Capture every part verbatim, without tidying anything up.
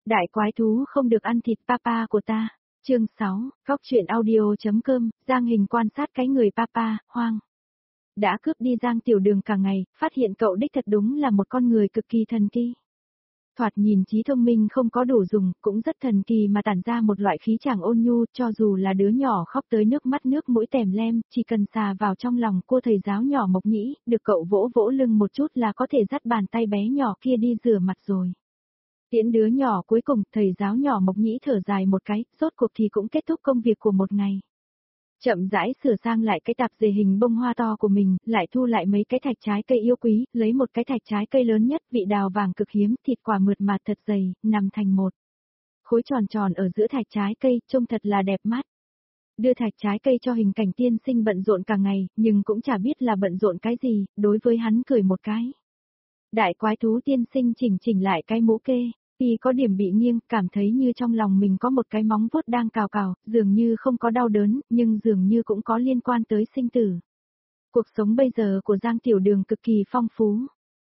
Đại quái thú không được ăn thịt papa của ta. Chương sáu, Góc truyện audio.com, Giang Hình quan sát cái người papa, hoang. Đã cướp đi Giang Tiểu Đường cả ngày, phát hiện cậu đích thật đúng là một con người cực kỳ thần kỳ. Thoạt nhìn trí thông minh không có đủ dùng, cũng rất thần kỳ mà tản ra một loại khí chàng ôn nhu, cho dù là đứa nhỏ khóc tới nước mắt nước mũi tèm lem, chỉ cần xà vào trong lòng cô thầy giáo nhỏ Mộc Nhĩ, được cậu vỗ vỗ lưng một chút là có thể dắt bàn tay bé nhỏ kia đi rửa mặt rồi. Tiễn đứa nhỏ cuối cùng, thầy giáo nhỏ Mộc Nhĩ thở dài một cái, rốt cuộc thì cũng kết thúc công việc của một ngày. Chậm rãi sửa sang lại cái tạp dề hình bông hoa to của mình, lại thu lại mấy cái thạch trái cây yêu quý, lấy một cái thạch trái cây lớn nhất, vị đào vàng cực hiếm, thịt quả mượt mà thật dày, nằm thành một khối tròn tròn ở giữa thạch trái cây, trông thật là đẹp mắt. Đưa thạch trái cây cho Hình Cảnh tiên sinh bận rộn cả ngày, nhưng cũng chả biết là bận rộn cái gì, đối với hắn cười một cái. Đại quái thú tiên sinh chỉnh chỉnh lại cái mũ kê. Vì có điểm bị nghiêng, cảm thấy như trong lòng mình có một cái móng vuốt đang cào cào, dường như không có đau đớn, nhưng dường như cũng có liên quan tới sinh tử. Cuộc sống bây giờ của Giang Tiểu Đường cực kỳ phong phú.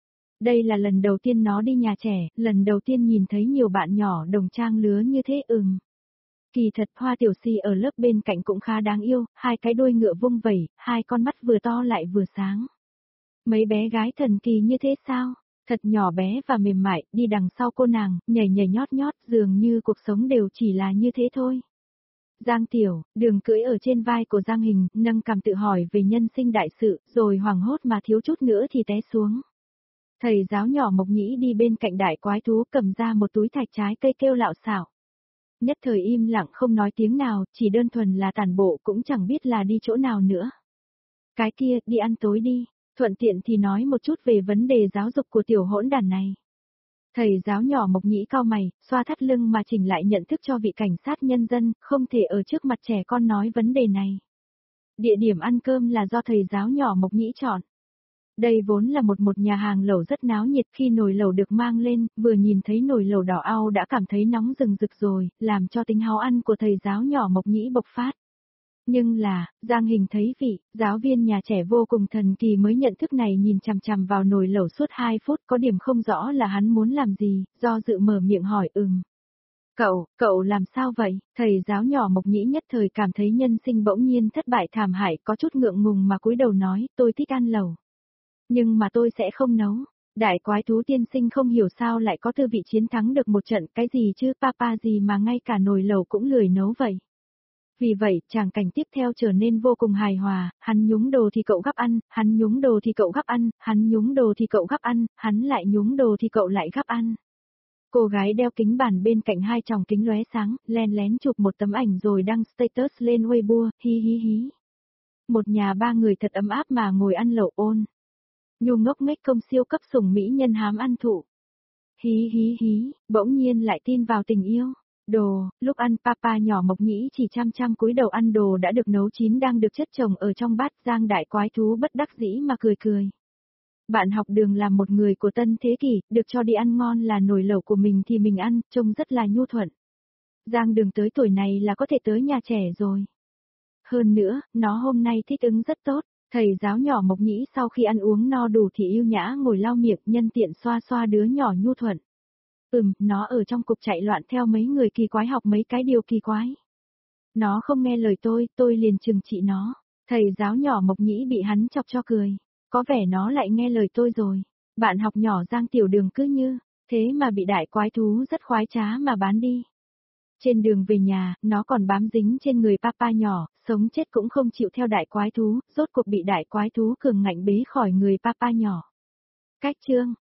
Đây là lần đầu tiên nó đi nhà trẻ, lần đầu tiên nhìn thấy nhiều bạn nhỏ đồng trang lứa như thế ừm. Kỳ thật Hoa Tiểu Si ở lớp bên cạnh cũng khá đáng yêu, hai cái đuôi ngựa vung vẩy, hai con mắt vừa to lại vừa sáng. Mấy bé gái thần kỳ như thế sao? Thật nhỏ bé và mềm mại, đi đằng sau cô nàng, nhảy nhảy nhót nhót, dường như cuộc sống đều chỉ là như thế thôi. Giang Tiểu, Đường cưỡi ở trên vai của Giang Hình, nâng cằm tự hỏi về nhân sinh đại sự, rồi hoảng hốt mà thiếu chút nữa thì té xuống. Thầy giáo nhỏ Mộc Nhĩ đi bên cạnh đại quái thú cầm ra một túi thạch trái cây kêu lạo xạo. Nhất thời im lặng không nói tiếng nào, chỉ đơn thuần là tản bộ cũng chẳng biết là đi chỗ nào nữa. Cái kia, đi ăn tối đi. Thuận tiện thì nói một chút về vấn đề giáo dục của tiểu hỗn đàn này. Thầy giáo nhỏ Mộc Nhĩ cau mày, xoa thắt lưng mà chỉnh lại nhận thức cho vị cảnh sát nhân dân, không thể ở trước mặt trẻ con nói vấn đề này. Địa điểm ăn cơm là do thầy giáo nhỏ Mộc Nhĩ chọn. Đây vốn là một một nhà hàng lẩu rất náo nhiệt, khi nồi lẩu được mang lên, vừa nhìn thấy nồi lẩu đỏ au đã cảm thấy nóng rừng rực rồi, làm cho tính háo ăn của thầy giáo nhỏ Mộc Nhĩ bộc phát. Nhưng là, Giang Hình thấy vị, giáo viên nhà trẻ vô cùng thần kỳ mới nhận thức này, nhìn chằm chằm vào nồi lẩu suốt hai phút, có điểm không rõ là hắn muốn làm gì, do dự mở miệng hỏi ừm. Cậu, cậu làm sao vậy? Thầy giáo nhỏ Mộc Nhĩ nhất thời cảm thấy nhân sinh bỗng nhiên thất bại thảm hại, có chút ngượng ngùng mà cúi đầu nói, tôi thích ăn lẩu. Nhưng mà tôi sẽ không nấu. Đại quái thú tiên sinh không hiểu sao lại có tư vị chiến thắng được một trận, cái gì chứ, papa gì mà ngay cả nồi lẩu cũng lười nấu vậy. Vì vậy, tràng cảnh tiếp theo trở nên vô cùng hài hòa, hắn nhúng đồ thì cậu gắp ăn, hắn nhúng đồ thì cậu gắp ăn, hắn nhúng đồ thì cậu gắp ăn, hắn lại nhúng đồ thì cậu lại gắp ăn. Cô gái đeo kính bản bên cạnh hai tròng kính lóe sáng, len lén chụp một tấm ảnh rồi đăng status lên Weibo, hí hí hí. Một nhà ba người thật ấm áp mà ngồi ăn lẩu ôn. Nhu ngốc nghếch công siêu cấp sủng mỹ nhân hám ăn thụ. Hí hí hí, bỗng nhiên lại tin vào tình yêu. Đồ, lúc ăn papa nhỏ Mộc Nhĩ chỉ chăm chăm cúi đầu ăn đồ đã được nấu chín đang được chất chồng ở trong bát. Giang đại quái thú bất đắc dĩ mà cười cười. Bạn học Đường là một người của tân thế kỷ, được cho đi ăn ngon là nồi lẩu của mình thì mình ăn, trông rất là nhu thuận. Giang Đường tới tuổi này là có thể tới nhà trẻ rồi. Hơn nữa, nó hôm nay thích ứng rất tốt. Thầy giáo nhỏ Mộc Nhĩ sau khi ăn uống no đủ thì yêu nhã ngồi lau miệng, nhân tiện xoa xoa đứa nhỏ nhu thuận. Ừm, nó ở trong cục chạy loạn theo mấy người kỳ quái học mấy cái điều kỳ quái. Nó không nghe lời tôi, tôi liền trừng trị nó. Thầy giáo nhỏ Mộc Nhĩ bị hắn chọc cho cười. Có vẻ nó lại nghe lời tôi rồi. Bạn học nhỏ Giang Tiểu Đường cứ như thế mà bị đại quái thú rất khoái trá mà bán đi. Trên đường về nhà, nó còn bám dính trên người papa nhỏ, sống chết cũng không chịu theo đại quái thú, rốt cuộc bị đại quái thú cường ngạnh bế khỏi người papa nhỏ. Cách chương